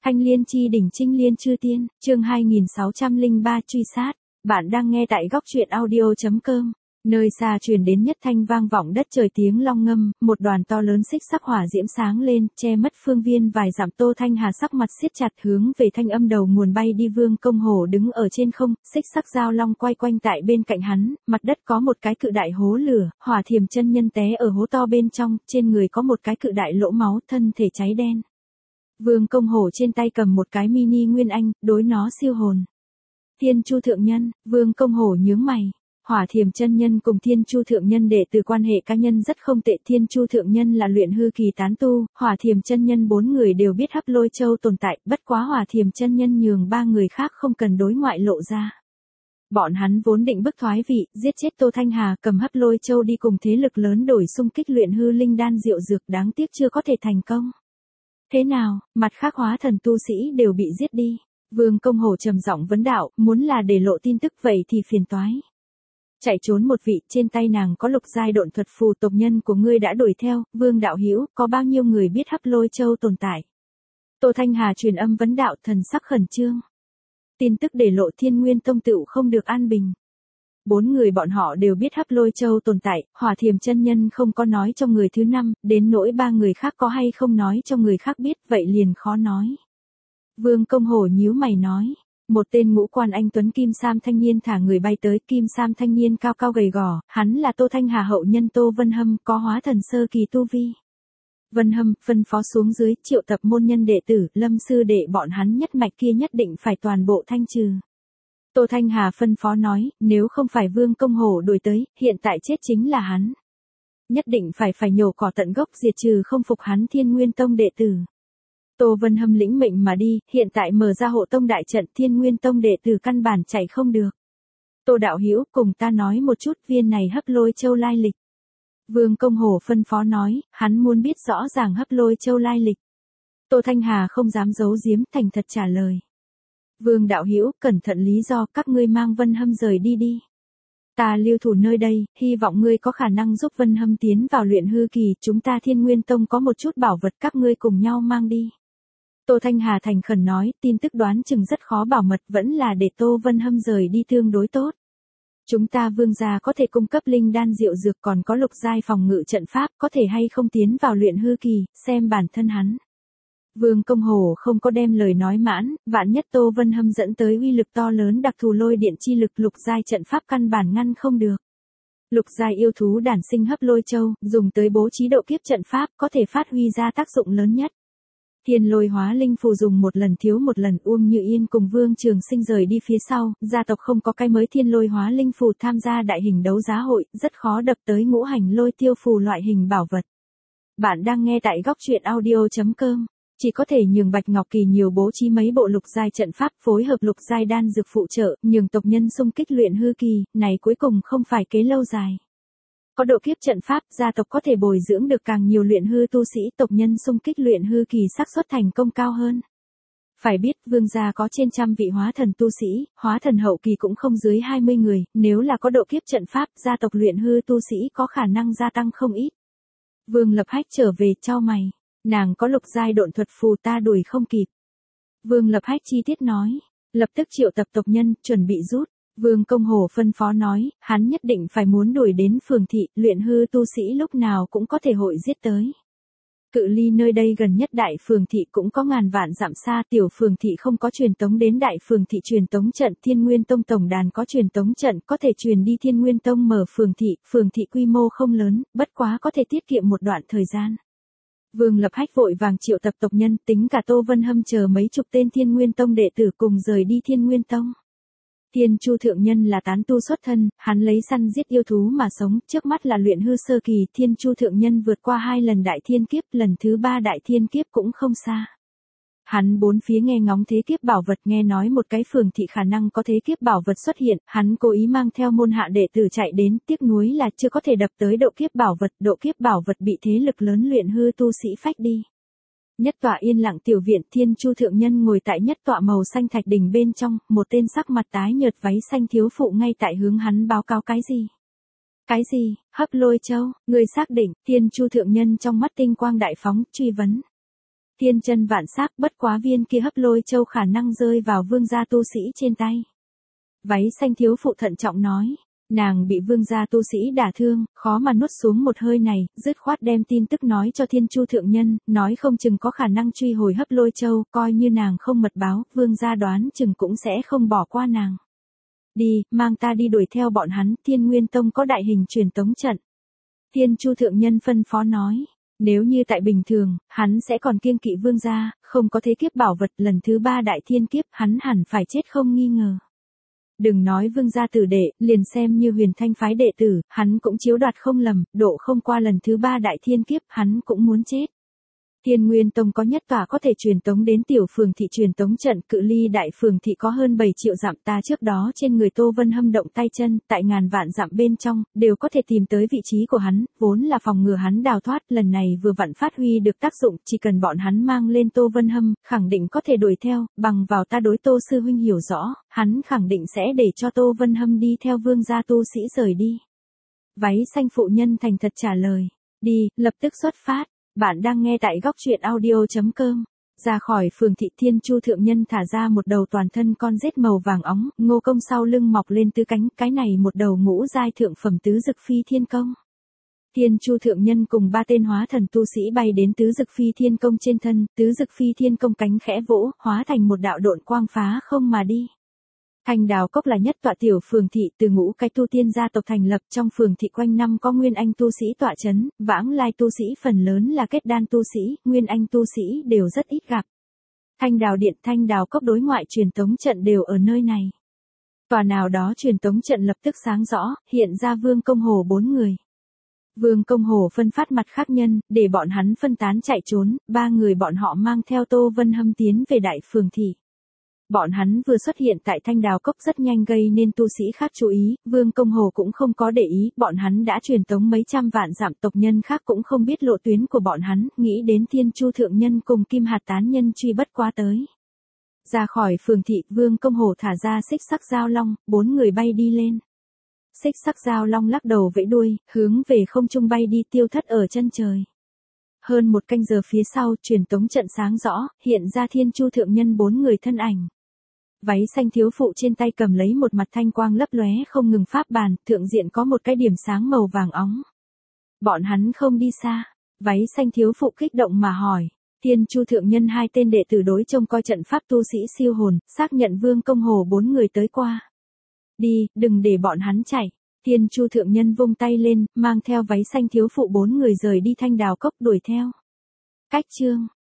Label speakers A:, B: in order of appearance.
A: Thanh Liên chi đỉnh Trinh Liên chư tiên, chương 2603 truy sát. Bạn đang nghe tại góc truyện audio.com. Nơi xa truyền đến nhất thanh vang vọng đất trời tiếng long ngâm, một đoàn to lớn xích sắc hỏa diễm sáng lên, che mất phương viên vài dặm. Tô Thanh Hà sắc mặt siết chặt hướng về thanh âm đầu nguồn bay đi. Vương Công Hổ đứng ở trên không, xích sắc dao long quay quanh tại bên cạnh hắn, mặt đất có một cái cự đại hố lửa, Hỏa Thiềm chân nhân té ở hố to bên trong, trên người có một cái cự đại lỗ máu, thân thể cháy đen. Vương Công Hổ trên tay cầm một cái mini nguyên anh, đối nó siêu hồn. Thiên Chu thượng nhân, Vương Công Hổ nhướng mày. Hỏa Thiềm chân nhân cùng Thiên Chu thượng nhân đệ tử quan hệ cá nhân rất không tệ. Thiên Chu thượng nhân là luyện hư kỳ tán tu, Hỏa Thiềm chân nhân 4 người đều biết Hấp Lôi Châu tồn tại, bất quá Hỏa Thiềm chân nhân nhường 3 người khác không cần đối ngoại lộ ra. Bọn hắn vốn định bức thoái vị, giết chết Tô Thanh Hà, cầm Hấp Lôi Châu đi cùng thế lực lớn đổi xung kích luyện hư linh đan diệu dược, đáng tiếc chưa có thể thành công. Thế nào, mặt khác hóa thần tu sĩ đều bị giết đi. Vương Công Hổ trầm giọng vấn đạo, muốn là để lộ tin tức vậy thì phiền toái. Chạy trốn một vị, trên tay nàng có lục giai độn thuật phù, tộc nhân của ngươi đã đuổi theo. Vương đạo hữu, có bao nhiêu người biết Hấp Lôi Châu tồn tại? Tô Thanh Hà truyền âm vấn đạo, thần sắc khẩn trương. Tin tức để lộ Thiên Nguyên Tông tựu không được an bình. 4 người bọn họ đều biết Hấp Lôi Châu tồn tại, Hỏa Thiềm chân nhân không có nói cho người thứ 5, đến nỗi 3 người khác có hay không nói cho người khác biết, vậy liền khó nói. Vương Công Hổ nhíu mày nói, một tên ngũ quan anh tuấn kim sam thanh niên thả người bay tới. Kim sam thanh niên cao cao gầy gò, hắn là Tô Thanh Hà hậu nhân Tô Vân Hâm, có hóa thần sơ kỳ tu vi. Vân Hâm phân phó xuống dưới, triệu tập môn nhân đệ tử, Lâm sư đệ bọn hắn nhất mạch kia nhất định phải toàn bộ thanh trừ. Tô Thanh Hà phân phó nói, nếu không phải Vương Công Hổ đuổi tới, hiện tại chết chính là hắn. Nhất định phải nhổ cỏ tận gốc, diệt trừ không phục hắn Thiên Nguyên Tông đệ tử. Tô Vân Hâm lĩnh mệnh mà đi, hiện tại mở ra hộ tông đại trận, Thiên Nguyên Tông đệ tử căn bản chạy không được. Tô đạo hữu, cùng ta nói một chút viên này Hấp Lôi Châu lai lịch. Vương Công Hổ phân phó nói, hắn muốn biết rõ ràng Hấp Lôi Châu lai lịch. Tô Thanh Hà không dám giấu giếm, thành thật trả lời. Vương đạo hữu, cẩn thận lý do, các ngươi mang Vân Hâm rời đi đi. Ta lưu thủ nơi đây, hy vọng ngươi có khả năng giúp Vân Hâm tiến vào luyện hư kỳ, chúng ta Thiên Nguyên Tông có một chút bảo vật, các ngươi cùng nhau mang đi. Tô Thanh Hà thành khẩn nói, tin tức đoán chừng rất khó bảo mật, vẫn là để Tô Vân Hâm rời đi tương đối tốt. Chúng ta Vương gia có thể cung cấp linh đan diệu dược, còn có lục giai phòng ngự trận pháp, có thể hay không tiến vào luyện hư kỳ, xem bản thân hắn. Vương Công Hổ không có đem lời nói mãn, vạn nhất Tô Vân Hâm dẫn tới uy lực to lớn đặc thù lôi điện chi lực, lục giai trận pháp căn bản ngăn không được. Lục giai yêu thú đản sinh Hấp Lôi Châu, dùng tới bố trí độ kiếp trận pháp, có thể phát huy ra tác dụng lớn nhất. Thiên Lôi Hóa Linh phù dùng một lần thiếu một lần. Uông Như Yên cùng Vương Trường Sinh rời đi phía sau, gia tộc không có cái mới Thiên Lôi Hóa Linh phù, tham gia đại hình đấu giá hội, rất khó đập tới ngũ hành lôi tiêu phù loại hình bảo vật. Bạn đang nghe tại góc truyện audio.com. Chỉ có thể nhường Bạch Ngọc Kỳ nhiều bố trí mấy bộ lục giai trận pháp, phối hợp lục giai đan dược phụ trợ, nhường tộc nhân xung kích luyện hư kỳ, này cuối cùng không phải kế lâu dài. Có độ kiếp trận pháp, gia tộc có thể bồi dưỡng được càng nhiều luyện hư tu sĩ, tộc nhân xung kích luyện hư kỳ xác suất thành công cao hơn. Phải biết, Vương gia có trên trăm vị hóa thần tu sĩ, hóa thần hậu kỳ cũng không dưới 20 người, nếu là có độ kiếp trận pháp, gia tộc luyện hư tu sĩ có khả năng gia tăng không ít. Vương Lập Hách trở về, chau mày. Nàng có lục giai độn thuật phù, ta đuổi không kịp. Vương Lập Hách chi tiết nói, lập tức triệu tập tộc nhân, chuẩn bị rút. Vương Công Hổ phân phó nói, hắn nhất định phải muốn đuổi đến phường thị, luyện hư tu sĩ lúc nào cũng có thể hội giết tới. Cự ly nơi đây gần nhất đại phường thị cũng có ngàn vạn dặm xa, tiểu phường thị không có truyền tống đến đại phường thị truyền tống trận, Thiên Nguyên Tông tổng đàn có truyền tống trận, có thể truyền đi Thiên Nguyên Tông mở phường thị quy mô không lớn, bất quá có thể tiết kiệm một đoạn thời gian. Vương Lập Hách vội vàng triệu tập tộc nhân, tính cả Tô Vân Hâm chờ mấy chục tên Thiên Nguyên Tông đệ tử cùng rời đi Thiên Nguyên Tông. Thiên Chu thượng nhân là tán tu xuất thân, hắn lấy săn giết yêu thú mà sống, trước mắt là luyện hư sơ kỳ. Thiên Chu thượng nhân vượt qua 2 lần đại thiên kiếp, lần thứ 3 đại thiên kiếp cũng không xa. Hắn bốn phía nghe ngóng thế kiếp bảo vật, nghe nói một cái phường thị khả năng có thế kiếp bảo vật xuất hiện, hắn cố ý mang theo môn hạ đệ tử chạy đến, tiếc nuối là chưa có thể đập tới độ kiếp bảo vật bị thế lực lớn luyện hư tu sĩ phách đi. Nhất tọa yên lặng tiểu viện, Thiên Chu thượng nhân ngồi tại nhất tọa màu xanh thạch đỉnh bên trong, một tên sắc mặt tái nhợt váy xanh thiếu phụ ngay tại hướng hắn báo cáo cái gì. Cái gì, Hấp Lôi Châu, người xác định? Thiên Chu thượng nhân trong mắt tinh quang đại phóng, truy vấn. Thiên chân vạn sắc, bất quá viên kia hấp lôi châu khả năng rơi vào vương gia tu sĩ trên tay. Váy xanh thiếu phụ thận trọng nói. Nàng bị vương gia tu sĩ đả thương, khó mà nuốt xuống một hơi này, dứt khoát đem tin tức nói cho Thiên Chu thượng nhân, nói không chừng có khả năng truy hồi hấp lôi châu, coi như nàng không mật báo, vương gia đoán chừng cũng sẽ không bỏ qua nàng. Đi, mang ta đi đuổi theo bọn hắn, Thiên Nguyên Tông có đại hình truyền tống trận. Thiên Chu thượng nhân phân phó nói. Nếu như tại bình thường, hắn sẽ còn kiêng kỵ vương gia, không có thế kiếp bảo vật lần thứ 3 đại thiên kiếp, hắn hẳn phải chết không nghi ngờ. Đừng nói vương gia tử đệ, liền xem như Huyền Thanh phái đệ tử, hắn cũng chiếu đoạt không lầm, độ không qua lần thứ 3 đại thiên kiếp, hắn cũng muốn chết. Thiên Nguyên Tông có nhất tòa có thể truyền tống đến tiểu phường thị truyền tống trận, cự ly đại phường thị có hơn 7 triệu dặm, ta trước đó trên người Tô Vân Hâm động tay chân, tại ngàn vạn dặm bên trong, đều có thể tìm tới vị trí của hắn, vốn là phòng ngừa hắn đào thoát, lần này vừa vặn phát huy được tác dụng, chỉ cần bọn hắn mang lên Tô Vân Hâm, khẳng định có thể đuổi theo, bằng vào ta đối Tô sư huynh hiểu rõ, hắn khẳng định sẽ để cho Tô Vân Hâm đi theo vương gia tu sĩ rời đi. Váy xanh phụ nhân thành thật trả lời, đi, lập tức xuất phát. Bạn đang nghe tại góc truyện audio.com. Ra khỏi phường thị, Thiên Chu thượng nhân thả ra một đầu toàn thân con rết màu vàng óng, ngô công sau lưng mọc lên tứ cánh, cái này một đầu ngũ giai thượng phẩm tứ dực phi thiên công. Thiên Chu thượng nhân cùng 3 tên hóa thần tu sĩ bay đến tứ dực phi thiên công trên thân, tứ dực phi thiên công cánh khẽ vỗ, hóa thành một đạo độn quang phá không mà đi. Thanh Đào Cốc là nhất tọa tiểu phường thị, từ ngũ cái tu tiên gia tộc thành lập, trong phường thị quanh năm có nguyên anh tu sĩ tọa chấn, vãng lai tu sĩ phần lớn là kết đan tu sĩ, nguyên anh tu sĩ đều rất ít gặp. Thanh Đào Điện, Thanh Đào Cốc đối ngoại truyền tống trận đều ở nơi này. Tòa nào đó truyền tống trận lập tức sáng rõ, hiện ra Vương Công Hồ 4 người. Vương Công Hồ phân phát mặt khác nhân, để bọn hắn phân tán chạy trốn, 3 người bọn họ mang theo Tô Vân Hâm tiến về đại phường thị. Bọn hắn vừa xuất hiện tại Thanh Đào Cốc rất nhanh gây nên tu sĩ khác chú ý, Vương Công Hồ cũng không có để ý, bọn hắn đã truyền tống mấy trăm vạn dặm, tộc nhân khác cũng không biết lộ tuyến của bọn hắn, nghĩ đến Thiên Chu thượng nhân cùng Kim Hạt tán nhân truy bất quá tới. Ra khỏi phường thị, Vương Công Hồ thả ra xích sắc giao long, 4 người bay đi lên. Xích sắc giao long lắc đầu vẫy đuôi, hướng về không trung bay đi, tiêu thất ở chân trời. Hơn một canh giờ phía sau, truyền tống trận sáng rõ, hiện ra Thiên Chu thượng nhân 4 người thân ảnh. Váy xanh thiếu phụ trên tay cầm lấy một mặt thanh quang lấp lóe không ngừng pháp bàn, thượng diện có một cái điểm sáng màu vàng óng. Bọn hắn không đi xa. Váy xanh thiếu phụ kích động mà hỏi. Thiên Chu thượng nhân 2 tên đệ tử đối trông coi trận pháp tu sĩ siêu hồn, xác nhận Vương Công Hồ 4 người tới qua. Đi, đừng để bọn hắn chạy. Thiên Chu thượng nhân vung tay lên, mang theo váy xanh thiếu phụ 4 người rời đi Thanh Đào Cốc đuổi theo. Cách chương